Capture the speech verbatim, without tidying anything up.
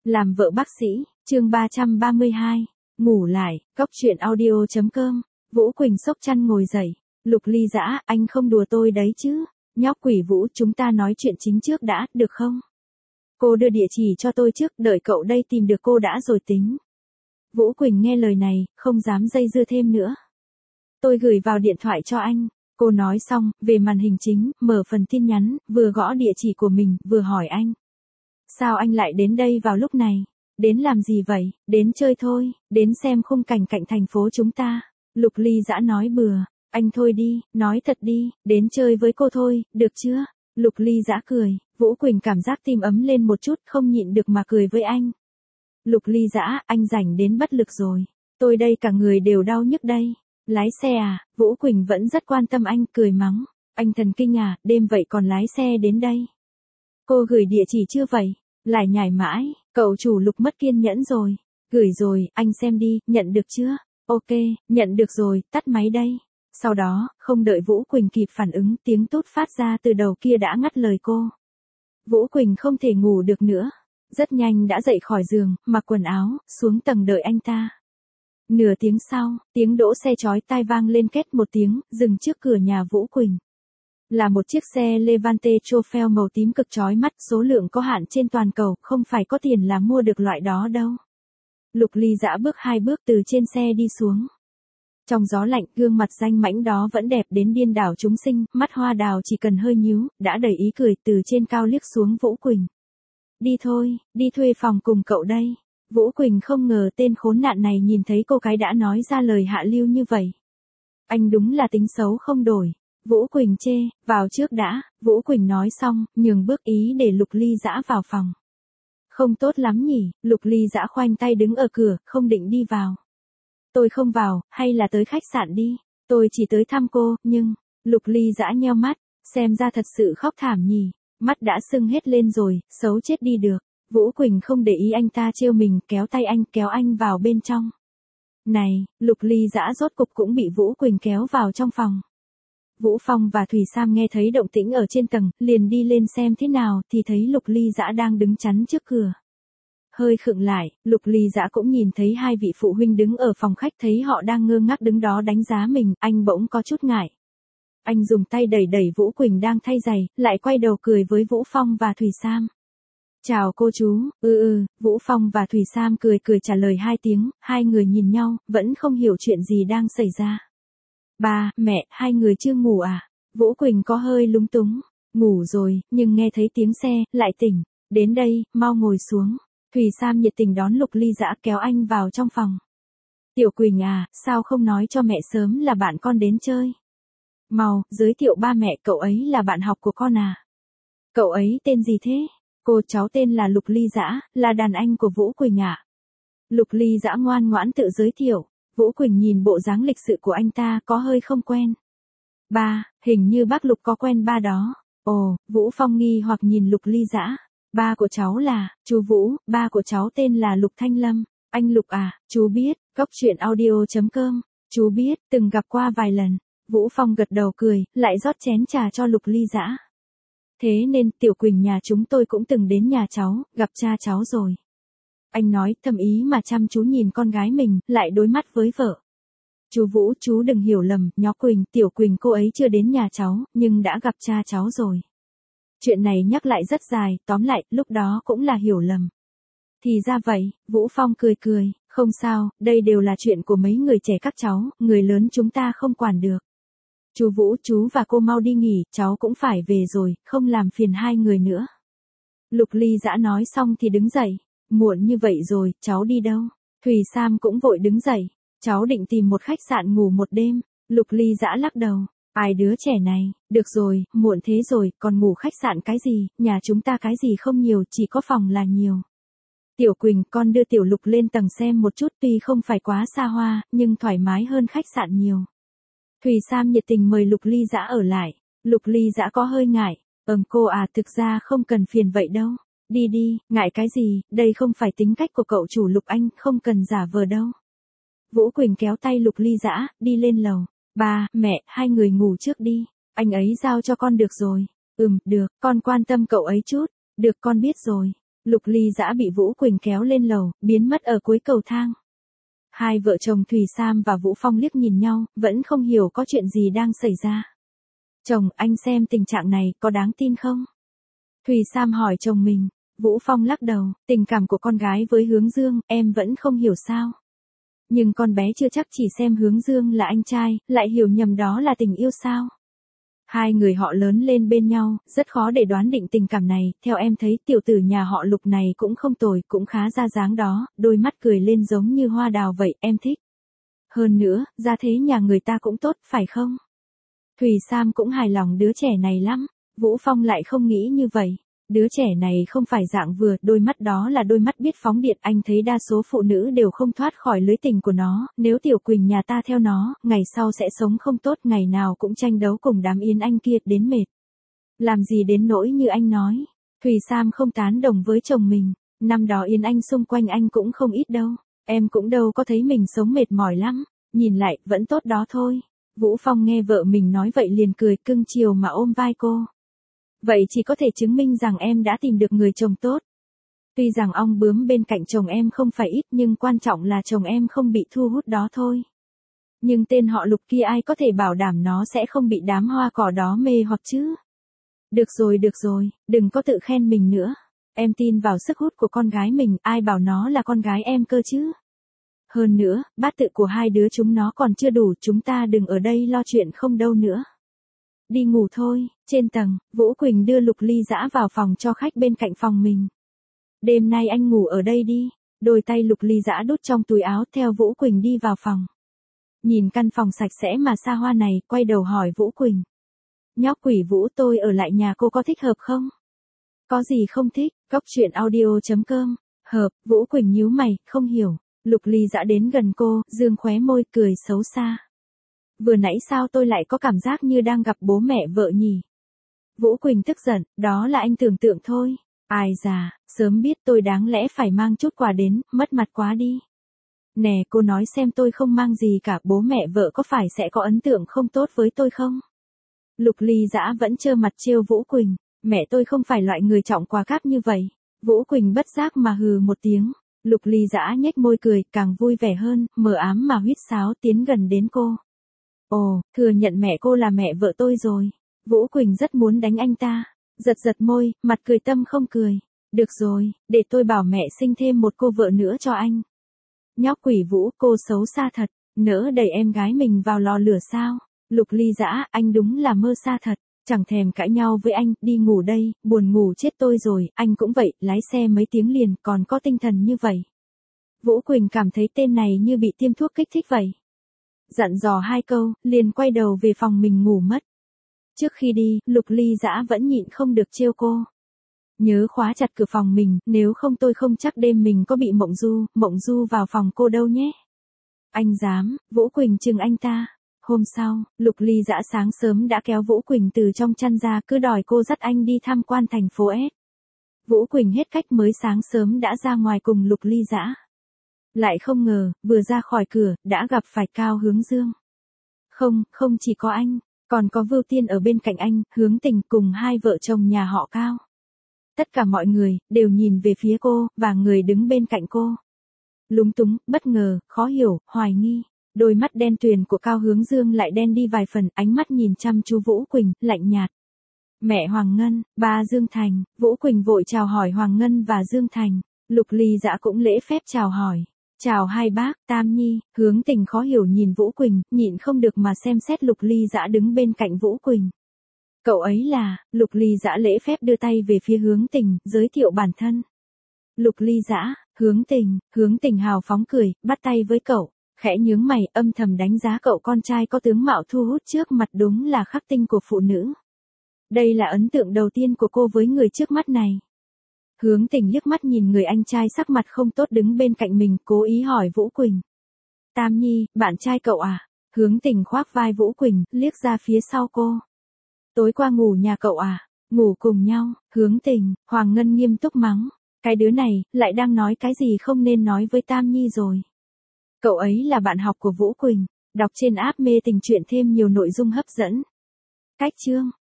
Làm vợ bác sĩ, chương ba trăm ba mươi hai. Ngủ lại, cóc truyện audio chấm com. Vũ Quỳnh xốc chăn ngồi dậy. Lục Ly Dã, anh không đùa tôi đấy chứ. Nhóc quỷ Vũ, chúng ta nói chuyện chính trước đã, được không? Cô đưa địa chỉ cho tôi trước, đợi cậu đây tìm được cô đã rồi tính. Vũ Quỳnh nghe lời này, không dám dây dưa thêm nữa. Tôi gửi vào điện thoại cho anh. Cô nói xong, về màn hình chính, mở phần tin nhắn, vừa gõ địa chỉ của mình, vừa hỏi anh. Sao anh lại đến đây vào lúc này? Đến làm gì vậy? Đến chơi thôi, đến xem khung cảnh cạnh thành phố chúng ta. Lục Ly Dã nói bừa. Anh thôi đi, nói thật đi, đến chơi với cô thôi, được chưa? Lục Ly Dã cười, Vũ Quỳnh cảm giác tim ấm lên một chút, không nhịn được mà cười với anh. Lục Ly Dã, anh rảnh đến bất lực rồi. Tôi đây cả người đều đau nhức đây. Lái xe à? Vũ Quỳnh vẫn rất quan tâm anh, cười mắng. Anh thần kinh à, đêm vậy còn lái xe đến đây. Cô gửi địa chỉ chưa vậy? Lại nhảy mãi, cậu chủ Lục mất kiên nhẫn rồi. Gửi rồi, anh xem đi, nhận được chưa? Ok, nhận được rồi, tắt máy đây. Sau đó, không đợi Vũ Quỳnh kịp phản ứng, tiếng tút phát ra từ đầu kia đã ngắt lời cô. Vũ Quỳnh không thể ngủ được nữa. Rất nhanh đã dậy khỏi giường, mặc quần áo, xuống tầng đợi anh ta. Nửa tiếng sau, tiếng đỗ xe chói tai vang lên két một tiếng, dừng trước cửa nhà Vũ Quỳnh. Là một chiếc xe Levante Trofeo màu tím cực chói mắt, số lượng có hạn trên toàn cầu, không phải có tiền là mua được loại đó đâu. Lục Ly Dã bước hai bước từ trên xe đi xuống. Trong gió lạnh, gương mặt danh mãnh đó vẫn đẹp đến điên đảo chúng sinh, mắt hoa đào chỉ cần hơi nhíu, đã đầy ý cười từ trên cao liếc xuống Vũ Quỳnh. Đi thôi, đi thuê phòng cùng cậu đây. Vũ Quỳnh không ngờ tên khốn nạn này nhìn thấy cô cái đã nói ra lời hạ lưu như vậy. Anh đúng là tính xấu không đổi. Vũ Quỳnh chê, vào trước đã. Vũ Quỳnh nói xong, nhường bước ý để Lục Ly Dã vào phòng. Không tốt lắm nhỉ, Lục Ly Dã khoanh tay đứng ở cửa, không định đi vào. Tôi không vào, hay là tới khách sạn đi. Tôi chỉ tới thăm cô, nhưng... Lục Ly Dã nheo mắt, xem ra thật sự khóc thảm nhỉ. Mắt đã sưng hết lên rồi, xấu chết đi được. Vũ Quỳnh không để ý anh ta trêu mình, kéo tay anh, kéo anh vào bên trong. Này, Lục Ly Dã rốt cục cũng bị Vũ Quỳnh kéo vào trong phòng. Vũ Phong và Thủy Sam nghe thấy động tĩnh ở trên tầng, liền đi lên xem thế nào, thì thấy Lục Ly Dã đang đứng chắn trước cửa. Hơi khựng lại, Lục Ly Dã cũng nhìn thấy hai vị phụ huynh đứng ở phòng khách, thấy họ đang ngơ ngác đứng đó đánh giá mình, anh bỗng có chút ngại. Anh dùng tay đẩy đẩy Vũ Quỳnh đang thay giày, lại quay đầu cười với Vũ Phong và Thủy Sam. Chào cô chú, ừ ừ, Vũ Phong và Thủy Sam cười cười trả lời hai tiếng, hai người nhìn nhau, vẫn không hiểu chuyện gì đang xảy ra. Ba, mẹ, hai người chưa ngủ à? Vũ Quỳnh có hơi lúng túng. Ngủ rồi, nhưng nghe thấy tiếng xe, lại tỉnh. Đến đây, mau ngồi xuống. Thủy Sam nhiệt tình đón Lục Ly Dã kéo anh vào trong phòng. Tiểu Quỳnh à, sao không nói cho mẹ sớm là bạn con đến chơi? Mau, giới thiệu ba mẹ, cậu ấy là bạn học của con à? Cậu ấy tên gì thế? Cô cháu tên là Lục Ly Dã, là đàn anh của Vũ Quỳnh ạ. À? Lục Ly Dã ngoan ngoãn tự giới thiệu. Vũ Quỳnh nhìn bộ dáng lịch sự của anh ta có hơi không quen. Ba, hình như bác Lục có quen ba đó. Ồ, Vũ Phong nghi hoặc nhìn Lục Ly Dã. Ba của cháu là, chú Vũ, ba của cháu tên là Lục Thanh Lâm. Anh Lục à, chú biết, cóc truyện audio chấm com. Chú biết, từng gặp qua vài lần. Vũ Phong gật đầu cười, lại rót chén trà cho Lục Ly Dã. Thế nên, Tiểu Quỳnh nhà chúng tôi cũng từng đến nhà cháu, gặp cha cháu rồi. Anh nói, thầm ý mà chăm chú nhìn con gái mình, lại đối mắt với vợ. Chú Vũ, chú đừng hiểu lầm, nhó Quỳnh, Tiểu Quỳnh cô ấy chưa đến nhà cháu, nhưng đã gặp cha cháu rồi. Chuyện này nhắc lại rất dài, tóm lại, lúc đó cũng là hiểu lầm. Thì ra vậy, Vũ Phong cười cười, không sao, đây đều là chuyện của mấy người trẻ các cháu, người lớn chúng ta không quản được. Chú Vũ, chú và cô mau đi nghỉ, cháu cũng phải về rồi, không làm phiền hai người nữa. Lục Ly Dã nói xong thì đứng dậy. Muộn như vậy rồi, cháu đi đâu? Thùy Sam cũng vội đứng dậy. Cháu định tìm một khách sạn ngủ một đêm. Lục Ly Dã lắc đầu. Ai đứa trẻ này, được rồi, muộn thế rồi, còn ngủ khách sạn cái gì, nhà chúng ta cái gì không nhiều, chỉ có phòng là nhiều. Tiểu Quỳnh, con đưa Tiểu Lục lên tầng xem một chút, tuy không phải quá xa hoa, nhưng thoải mái hơn khách sạn nhiều. Thùy Sam nhiệt tình mời Lục Ly Dã ở lại. Lục Ly Dã có hơi ngại. Ừm cô à, thực ra không cần phiền vậy đâu. Đi đi, ngại cái gì, đây không phải tính cách của cậu chủ Lục anh, không cần giả vờ đâu. Vũ Quỳnh kéo tay Lục Ly Dã, đi lên lầu. Ba, mẹ, hai người ngủ trước đi. Anh ấy giao cho con được rồi. Ừm, được, con quan tâm cậu ấy chút. Được, con biết rồi. Lục Ly Dã bị Vũ Quỳnh kéo lên lầu, biến mất ở cuối cầu thang. Hai vợ chồng Thùy Sam và Vũ Phong liếc nhìn nhau, vẫn không hiểu có chuyện gì đang xảy ra. Chồng, anh xem tình trạng này có đáng tin không? Thùy Sam hỏi chồng mình. Vũ Phong lắc đầu, tình cảm của con gái với Hướng Dương, em vẫn không hiểu sao. Nhưng con bé chưa chắc chỉ xem Hướng Dương là anh trai, lại hiểu nhầm đó là tình yêu sao? Hai người họ lớn lên bên nhau, rất khó để đoán định tình cảm này, theo em thấy tiểu tử nhà họ Lục này cũng không tồi, cũng khá ra dáng đó, đôi mắt cười lên giống như hoa đào vậy, em thích. Hơn nữa, gia thế nhà người ta cũng tốt, phải không? Thùy Sam cũng hài lòng đứa trẻ này lắm, Vũ Phong lại không nghĩ như vậy. Đứa trẻ này không phải dạng vừa, đôi mắt đó là đôi mắt biết phóng điện, anh thấy đa số phụ nữ đều không thoát khỏi lưới tình của nó, nếu Tiểu Quỳnh nhà ta theo nó, ngày sau sẽ sống không tốt, ngày nào cũng tranh đấu cùng đám Yến Anh kia, đến mệt. Làm gì đến nỗi như anh nói. Thùy Sam không tán đồng với chồng mình, năm đó Yến Anh xung quanh anh cũng không ít đâu, em cũng đâu có thấy mình sống mệt mỏi lắm, nhìn lại, vẫn tốt đó thôi. Vũ Phong nghe vợ mình nói vậy liền cười cưng chiều mà ôm vai cô. Vậy chỉ có thể chứng minh rằng em đã tìm được người chồng tốt. Tuy rằng ong bướm bên cạnh chồng em không phải ít nhưng quan trọng là chồng em không bị thu hút đó thôi. Nhưng tên họ Lục kia ai có thể bảo đảm nó sẽ không bị đám hoa cỏ đó mê hoặc chứ. Được rồi được rồi, đừng có tự khen mình nữa. Em tin vào sức hút của con gái mình, ai bảo nó là con gái em cơ chứ. Hơn nữa, bát tự của hai đứa chúng nó còn chưa đủ, chúng ta đừng ở đây lo chuyện không đâu nữa. Đi ngủ thôi. Trên tầng, Vũ Quỳnh đưa Lục Ly Dã vào phòng cho khách bên cạnh phòng mình. Đêm nay anh ngủ ở đây đi. Đôi tay Lục Ly Dã đút trong túi áo theo Vũ Quỳnh đi vào phòng. Nhìn căn phòng sạch sẽ mà xa hoa này, quay đầu hỏi Vũ Quỳnh. Nhóc quỷ Vũ, tôi ở lại nhà cô có thích hợp không? Có gì không thích? Cốc truyện audio chấm com. Hợp. Vũ Quỳnh nhíu mày, không hiểu. Lục Ly Dã đến gần cô, dương khóe môi cười xấu xa. Vừa nãy sao tôi lại có cảm giác như đang gặp bố mẹ vợ nhỉ? Vũ Quỳnh tức giận, đó là anh tưởng tượng thôi. Ai già, sớm biết tôi đáng lẽ phải mang chút quà đến, mất mặt quá đi. Nè, cô nói xem tôi không mang gì cả, bố mẹ vợ có phải sẽ có ấn tượng không tốt với tôi không? Lục Ly Dã vẫn trơ mặt trêu Vũ Quỳnh, mẹ tôi không phải loại người trọng quà cáp như vậy. Vũ Quỳnh bất giác mà hừ một tiếng. Lục Ly Dã nhếch môi cười, càng vui vẻ hơn, mờ ám mà huýt sáo tiến gần đến cô. Ồ, thừa nhận mẹ cô là mẹ vợ tôi rồi. Vũ Quỳnh rất muốn đánh anh ta. Giật giật môi, mặt cười tâm không cười. Được rồi, để tôi bảo mẹ sinh thêm một cô vợ nữa cho anh. Nhóc quỷ Vũ, cô xấu xa thật, nỡ đẩy em gái mình vào lò lửa sao? Lục Ly Dã, anh đúng là mơ xa thật, chẳng thèm cãi nhau với anh, đi ngủ đây, buồn ngủ chết tôi rồi, anh cũng vậy, lái xe mấy tiếng liền, còn có tinh thần như vậy. Vũ Quỳnh cảm thấy tên này như bị tiêm thuốc kích thích vậy. Dặn dò hai câu, liền quay đầu về phòng mình ngủ mất. Trước khi đi, Lục Ly Dã vẫn nhịn không được trêu cô. Nhớ khóa chặt cửa phòng mình, nếu không tôi không chắc đêm mình có bị Mộng Du, Mộng Du vào phòng cô đâu nhé. Anh dám, Vũ Quỳnh trừng anh ta. Hôm sau, Lục Ly Dã sáng sớm đã kéo Vũ Quỳnh từ trong chăn ra, cứ đòi cô dắt anh đi tham quan thành phố S. Vũ Quỳnh hết cách mới sáng sớm đã ra ngoài cùng Lục Ly Dã. Lại không ngờ, vừa ra khỏi cửa, đã gặp phải Cao Hướng Dương. Không, không chỉ có anh, còn có Vưu Tiên ở bên cạnh anh, Hướng Tình cùng hai vợ chồng nhà họ Cao. Tất cả mọi người, đều nhìn về phía cô, và người đứng bên cạnh cô. Lúng túng, bất ngờ, khó hiểu, hoài nghi. Đôi mắt đen tuyền của Cao Hướng Dương lại đen đi vài phần, ánh mắt nhìn chăm chú Vũ Quỳnh, lạnh nhạt. Mẹ Hoàng Ngân, ba Dương Thành, Vũ Quỳnh vội chào hỏi Hoàng Ngân và Dương Thành. Lục Ly Dã cũng lễ phép chào hỏi. Chào hai bác, Tam Nhi. Hướng Tình khó hiểu nhìn Vũ Quỳnh, nhịn không được mà xem xét Lục Ly Dã đứng bên cạnh Vũ Quỳnh. Cậu ấy là, Lục Ly Dã lễ phép đưa tay về phía Hướng Tình, giới thiệu bản thân. Lục Ly Dã, Hướng Tình, Hướng Tình hào phóng cười, bắt tay với cậu, khẽ nhướng mày, âm thầm đánh giá cậu con trai có tướng mạo thu hút trước mặt, đúng là khắc tinh của phụ nữ. Đây là ấn tượng đầu tiên của cô với người trước mắt này. Hướng Tình liếc mắt nhìn người anh trai sắc mặt không tốt đứng bên cạnh mình, cố ý hỏi Vũ Quỳnh. Tam Nhi, bạn trai cậu à? Hướng Tình khoác vai Vũ Quỳnh, liếc ra phía sau cô. Tối qua ngủ nhà cậu à? Ngủ cùng nhau. Hướng Tình, Hoàng Ngân nghiêm túc mắng. Cái đứa này, lại đang nói cái gì không nên nói với Tam Nhi rồi. Cậu ấy là bạn học của Vũ Quỳnh. Đọc trên app Mê Tình Truyện thêm nhiều nội dung hấp dẫn. Cách chương.